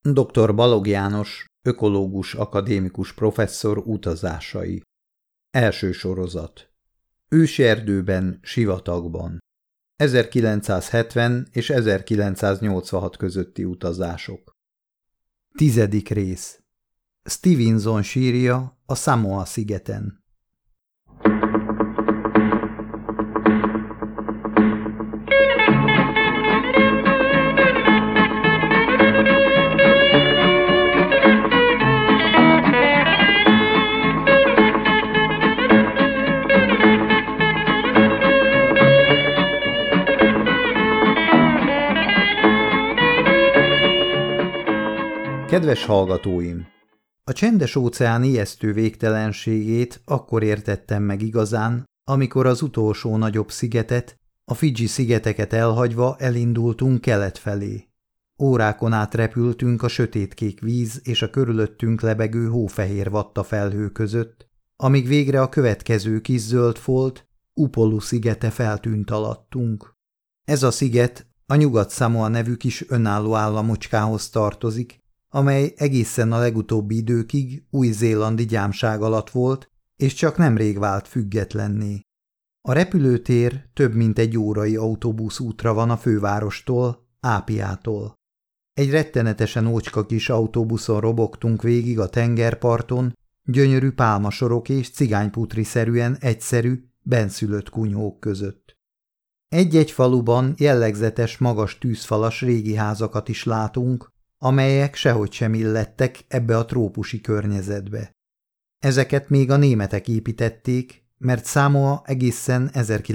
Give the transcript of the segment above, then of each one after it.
Dr. Balogh János, ökológus akadémikus professzor utazásai. Első sorozat. Őserdőben, sivatagban. 1970 és 1986 közötti utazások. 10. rész. Stevenson sírja a Samoa-szigeten. Kedves hallgatóim! A Csendes-óceán ijesztő végtelenségét akkor értettem meg igazán, amikor az utolsó nagyobb szigetet, a Fidzsi-szigeteket elhagyva elindultunk kelet felé. Órákon át repültünk a sötétkék víz és a körülöttünk lebegő hófehér vatta felhő között, amíg végre a következő kis zöld folt, Upolu szigete feltűnt alattunk. Ez a sziget a Nyugat-Szamoa nevű kis önálló államocskához tartozik, amely egészen a legutóbbi időkig új-zélandi gyámság alatt volt, és csak nemrég vált függetlenné. A repülőtér több mint egy órai autóbuszútra van a fővárostól, Ápiától. Egy rettenetesen ócska kis autóbuszon robogtunk végig a tengerparton, gyönyörű pálmasorok és cigányputri-szerűen egyszerű, bennszülött kunyhók között. Egy-egy faluban jellegzetes magas tűzfalas régi házakat is látunk, amelyek sehogy sem illettek ebbe a trópusi környezetbe. Ezeket még a németek építették, mert Samoa egészen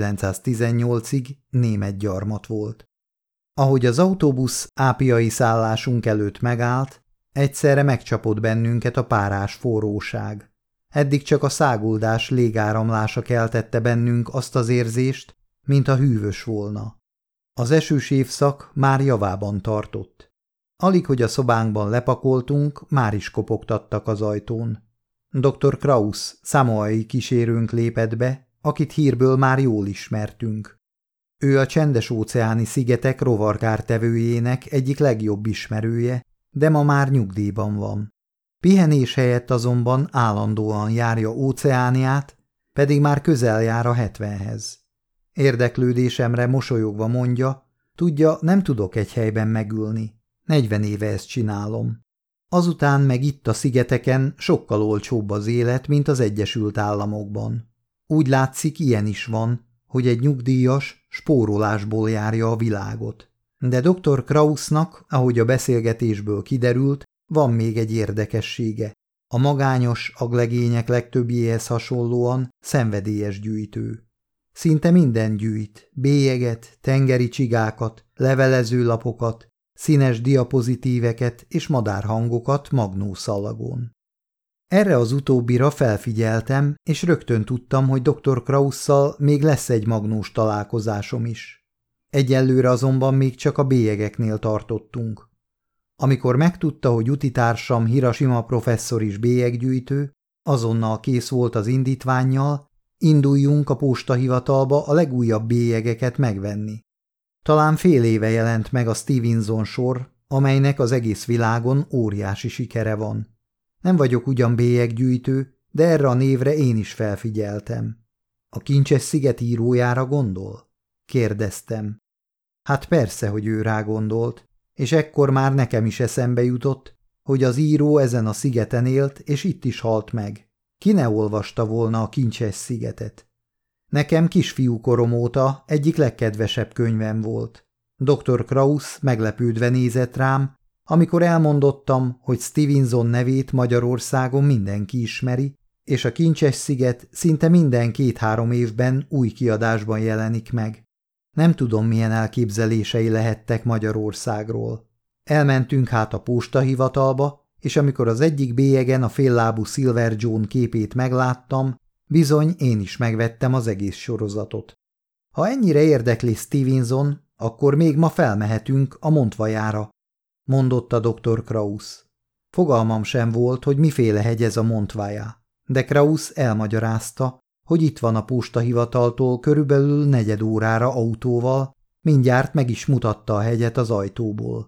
1918-ig német gyarmat volt. Ahogy az autóbusz ápiai szállásunk előtt megállt, egyszerre megcsapott bennünket a párás forróság. Eddig csak a száguldás légáramlása keltette bennünk azt az érzést, mintha hűvös volna. Az esős évszak már javában tartott. Alig, hogy a szobánkban lepakoltunk, már is kopogtattak az ajtón. Dr. Krausz, szamoai kísérőnk lépett be, akit hírből már jól ismertünk. Ő a Csendes-óceáni szigetek rovarkártevőjének egyik legjobb ismerője, de ma már nyugdíjban van. Pihenés helyett azonban állandóan járja Óceániát, pedig már közel jár a 70-hez. Érdeklődésemre mosolyogva mondja, tudja, nem tudok egy helyben megülni. 40 éve ezt csinálom. Azután meg itt a szigeteken sokkal olcsóbb az élet, mint az Egyesült Államokban. Úgy látszik, ilyen is van, hogy egy nyugdíjas spórolásból járja a világot. De dr. Krausznak, ahogy a beszélgetésből kiderült, van még egy érdekessége. A magányos aglegények legtöbbjéhez hasonlóan szenvedélyes gyűjtő. Szinte minden gyűjt, bélyeget, tengeri csigákat, levelezőlapokat, színes diapozitíveket és madárhangokat magnószalagon. Erre az utóbbira felfigyeltem, és rögtön tudtam, hogy dr. Krausszal még lesz egy magnós találkozásom is. Egyelőre azonban még csak a bélyegeknél tartottunk. Amikor megtudta, hogy utitársam Hiroshima professzor is bélyeggyűjtő, azonnal kész volt az indítvánnyal, induljunk a postahivatalba a legújabb bélyegeket megvenni. Talán fél éve jelent meg a Stevenson sor, amelynek az egész világon óriási sikere van. Nem vagyok ugyan bélyeggyűjtő, de erre a névre én is felfigyeltem. A Kincses-sziget írójára gondol? Kérdeztem. Hát persze, hogy ő rá gondolt, és ekkor már nekem is eszembe jutott, hogy az író ezen a szigeten élt, és itt is halt meg. Ki ne olvasta volna a Kincses-szigetet? Nekem kisfiúkorom óta egyik legkedvesebb könyvem volt. Dr. Krausz meglepődve nézett rám, amikor elmondottam, hogy Stevenson nevét Magyarországon mindenki ismeri, és a Kincses-sziget szinte minden 2-3 évben új kiadásban jelenik meg. Nem tudom, milyen elképzelései lehettek Magyarországról. Elmentünk hát a postahivatalba, és amikor az egyik bélyegen a féllábú Silver John képét megláttam, bizony én is megvettem az egész sorozatot. Ha ennyire érdekli Stevenson, akkor még ma felmehetünk a Montvajára, mondotta dr. Krausz. Fogalmam sem volt, hogy miféle hegy ez a Montvaja, de Krausz elmagyarázta, hogy itt van a postahivataltól körülbelül 4 órára autóval, mindjárt meg is mutatta a hegyet az ajtóból.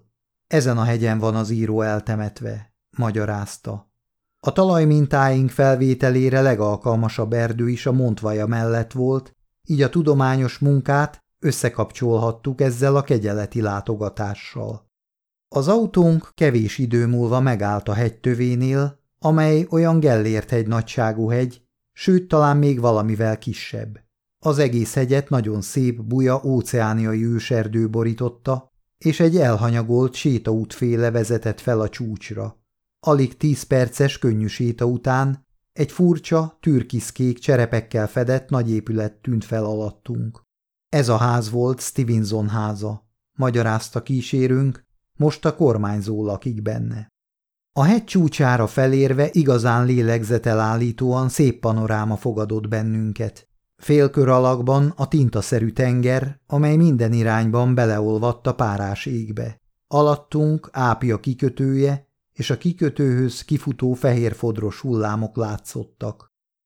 Ezen a hegyen van az író eltemetve, magyarázta. A talajmintáink felvételére legalkalmasabb erdő is a Montvaja mellett volt, így a tudományos munkát összekapcsolhattuk ezzel a kegyeleti látogatással. Az autónk kevés idő múlva megállt a hegytövénél, amely olyan Gellért-hegy nagyságú hegy, sőt talán még valamivel kisebb. Az egész hegyet nagyon szép buja óceániai őserdő borította, és egy elhanyagolt sétaútféle vezetett fel a csúcsra. Alig 10 perces könnyű séta után egy furcsa, türkiszkék cserepekkel fedett nagy épület tűnt fel alattunk. Ez a ház volt Stevenson háza, magyarázta kísérünk, most a kormányzó lakik benne. A hegy csúcsára felérve igazán lélegzetelállítóan szép panoráma fogadott bennünket. Félkör alakban a tintaszerű tenger, amely minden irányban beleolvadt a párás égbe. Alattunk Ápia kikötője, és a kikötőhöz kifutó fehérfodros hullámok látszottak.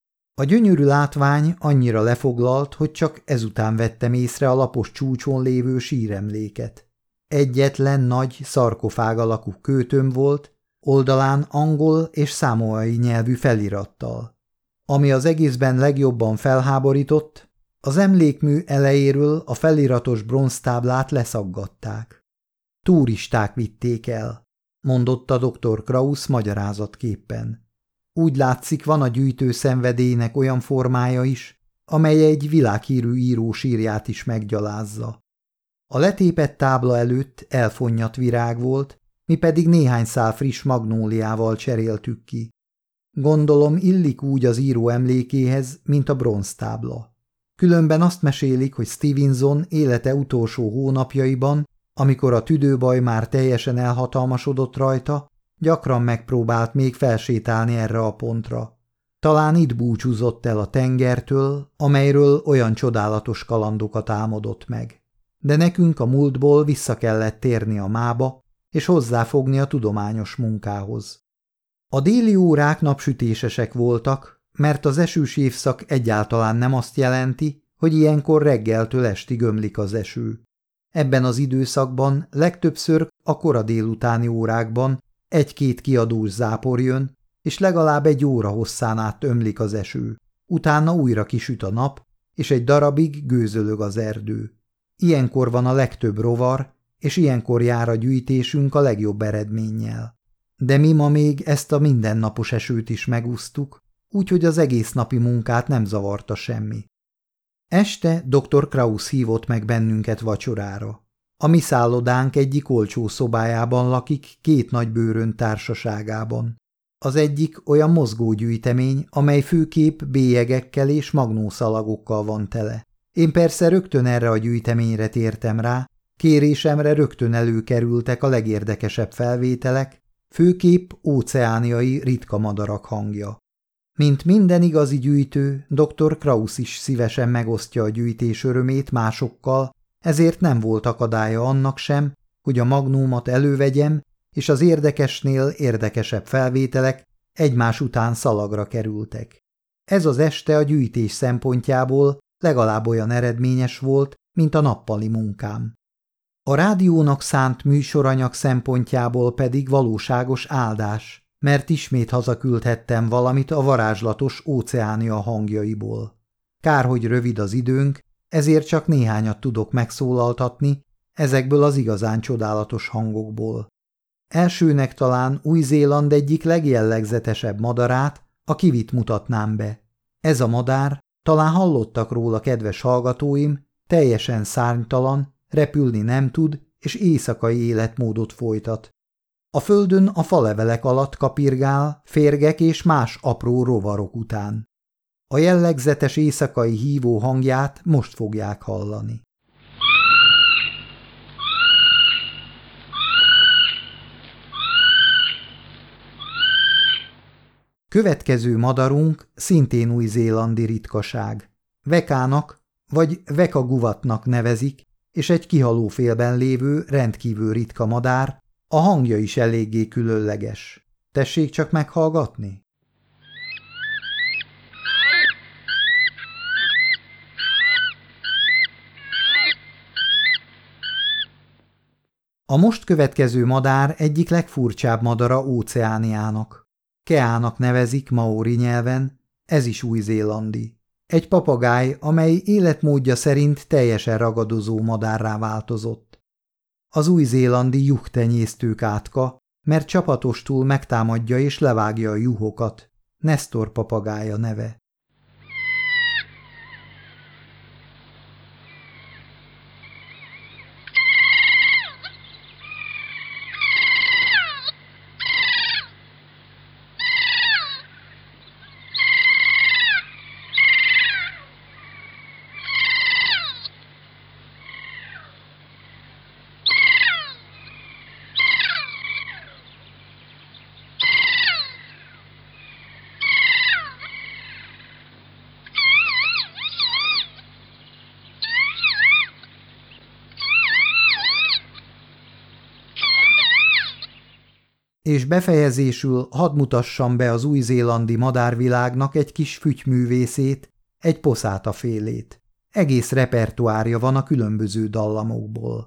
A gyönyörű látvány annyira lefoglalt, hogy csak ezután vettem észre a lapos csúcson lévő síremléket. Egyetlen nagy, szarkofág alakú kőtömb volt, oldalán angol és számoai nyelvű felirattal. Ami az egészben legjobban felháborított, az emlékmű elejéről a feliratos bronztáblát leszaggatták. Turisták vitték el, mondotta dr. Krausz magyarázatképpen. Úgy látszik, van a gyűjtő szenvedélynek olyan formája is, amely egy világhírű író sírját is meggyalázza. A letépett tábla előtt elfonnyat virág volt, mi pedig néhány szál friss magnóliával cseréltük ki. Gondolom illik úgy az író emlékéhez, mint a bronztábla. Különben azt mesélik, hogy Stevenson élete utolsó hónapjaiban, amikor a tüdőbaj már teljesen elhatalmasodott rajta, gyakran megpróbált még felsétálni erre a pontra. Talán itt búcsúzott el a tengertől, amelyről olyan csodálatos kalandokat álmodott meg. De nekünk a múltból vissza kellett térni a mába, és hozzáfogni a tudományos munkához. A déli órák napsütésesek voltak, mert az esős évszak egyáltalán nem azt jelenti, hogy ilyenkor reggeltől estig ömlik az eső. Ebben az időszakban legtöbbször a kora délutáni órákban egy-két kiadós zápor jön, és legalább egy óra hosszán át ömlik az eső. Utána újra kisüt a nap, és egy darabig gőzölög az erdő. Ilyenkor van a legtöbb rovar, és ilyenkor jár a gyűjtésünk a legjobb eredménnyel. De mi ma még ezt a mindennapos esőt is megúsztuk, úgyhogy az egész napi munkát nem zavarta semmi. Este dr. Krausz hívott meg bennünket vacsorára. A mi szállodánk egyik olcsó szobájában lakik 2 nagy bőrönt társaságában. Az egyik olyan mozgógyűjtemény, amely főképp bélyegekkel és magnószalagokkal van tele. Én persze rögtön erre a gyűjteményre tértem rá, kérésemre rögtön előkerültek a legérdekesebb felvételek, főképp óceániai ritka madarak hangja. Mint minden igazi gyűjtő, dr. Krausz is szívesen megosztja a gyűjtés örömét másokkal, ezért nem volt akadálya annak sem, hogy a magnómat elővegyem, és az érdekesnél érdekesebb felvételek egymás után szalagra kerültek. Ez az este a gyűjtés szempontjából legalább olyan eredményes volt, mint a nappali munkám. A rádiónak szánt műsoranyag szempontjából pedig valóságos áldás, mert ismét hazaküldhettem valamit a varázslatos Óceánia hangjaiból. Kár, hogy rövid az időnk, ezért csak néhányat tudok megszólaltatni ezekből az igazán csodálatos hangokból. Elsőnek talán Új-Zéland egyik legjellegzetesebb madarát, a kivit mutatnám be. Ez a madár, talán hallottak róla, kedves hallgatóim, teljesen szárnytalan, repülni nem tud, és éjszakai életmódot folytat. A földön a falevelek alatt kapirgál, férgek és más apró rovarok után. A jellegzetes éjszakai hívó hangját most fogják hallani. Következő madarunk szintén új-zélandi ritkaság. Vekának vagy vekaguvatnak nevezik, és egy kihalófélben lévő rendkívül ritka madár, a hangja is eléggé különleges. Tessék csak meghallgatni! A most következő madár egyik legfurcsább madara Óceániának. Keának nevezik maori nyelven, ez is új-zélandi. Egy papagáj, amely életmódja szerint teljesen ragadozó madárrá változott. Az új-zélandi juhtenyésztők átka, mert csapatostul megtámadja és levágja a juhokat. Nestor papagája neve. És befejezésül hadd mutassam be az új-zélandi madárvilágnak egy kis fütyművészét, egy poszátafélét. Egész repertoárja van a különböző dallamokból.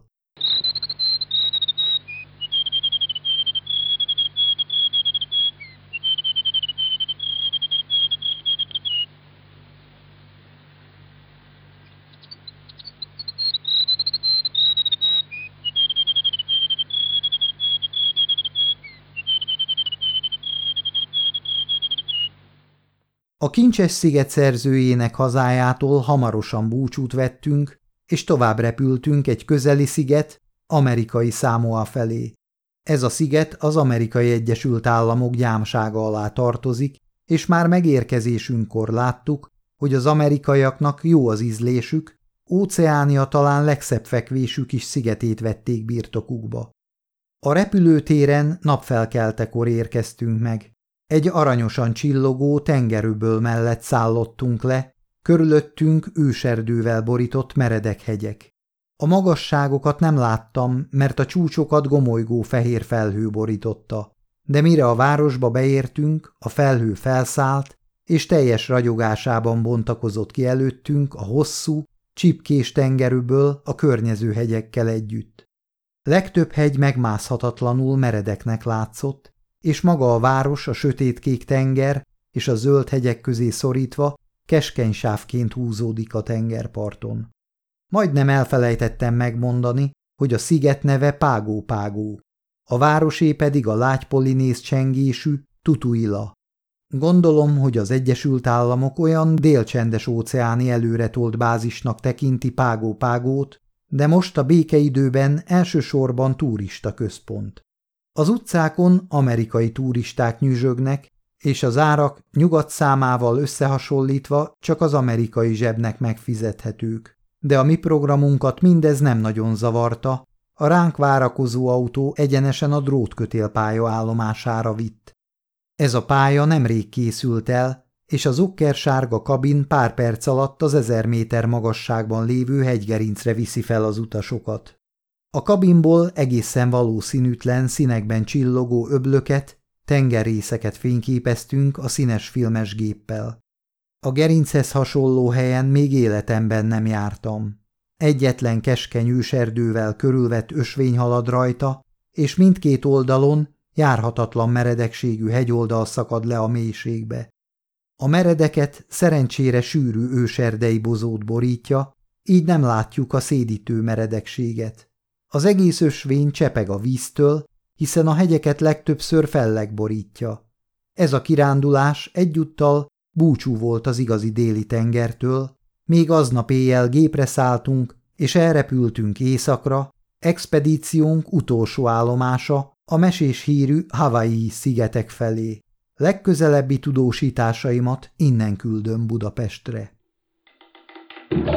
A Kincses-sziget szerzőjének hazájától hamarosan búcsút vettünk, és tovább repültünk egy közeli sziget, amerikai Samoa felé. Ez a sziget az Amerikai Egyesült Államok gyámsága alá tartozik, és már megérkezésünkkor láttuk, hogy az amerikaiaknak jó az ízlésük, Óceánia talán legszebb fekvésű kis szigetét vették birtokukba. A repülőtéren napfelkeltekor érkeztünk meg. Egy aranyosan csillogó tengerőböl mellett szállottunk le, körülöttünk őserdővel borított meredek hegyek. A magasságokat nem láttam, mert a csúcsokat gomolygó fehér felhő borította, de mire a városba beértünk, a felhő felszállt, és teljes ragyogásában bontakozott ki előttünk a hosszú, csipkés tengerőből a környező hegyekkel együtt. Legtöbb hegy megmászhatatlanul meredeknek látszott, és maga a város a sötétkék tenger és a zöld hegyek közé szorítva keskeny sávként húzódik a tengerparton. Majdnem elfelejtettem megmondani, hogy a sziget neve Págó-Págó, a városé pedig a lágy polinéz csengésű Tutuila. Gondolom, hogy az Egyesült Államok olyan délcsendes óceáni előretolt bázisnak tekinti Págó-Págót, de most a békeidőben elsősorban turista központ. Az utcákon amerikai turisták nyüzsögnek, és az árak nyugat számával összehasonlítva csak az amerikai zsebnek megfizethetők. De a mi programunkat mindez nem nagyon zavarta, a ránk várakozó autó egyenesen a drótkötélpálya állomására vitt. Ez a pálya nemrég készült el, és az okkersárga kabin pár perc alatt az 1000 méter magasságban lévő hegygerincre viszi fel az utasokat. A kabinból egészen valószínűtlen színekben csillogó öblöket, tengerészeket fényképeztünk a színes filmes géppel. A gerinchez hasonló helyen még életemben nem jártam. Egyetlen keskeny őserdővel körülvett ösvény halad rajta, és mindkét oldalon járhatatlan meredekségű hegyoldal szakad le a mélységbe. A meredeket szerencsére sűrű őserdei bozót borítja, így nem látjuk a szédítő meredekséget. Az egész ösvény csepeg a víztől, hiszen a hegyeket legtöbbször felleg borítja. Ez a kirándulás egyúttal búcsú volt az igazi déli tengertől, még aznap éjjel gépre szálltunk, és elrepültünk északra, expedíciónk utolsó állomása a mesés hírű Hawaii szigetek felé. Legközelebbi tudósításaimat innen küldöm Budapestre.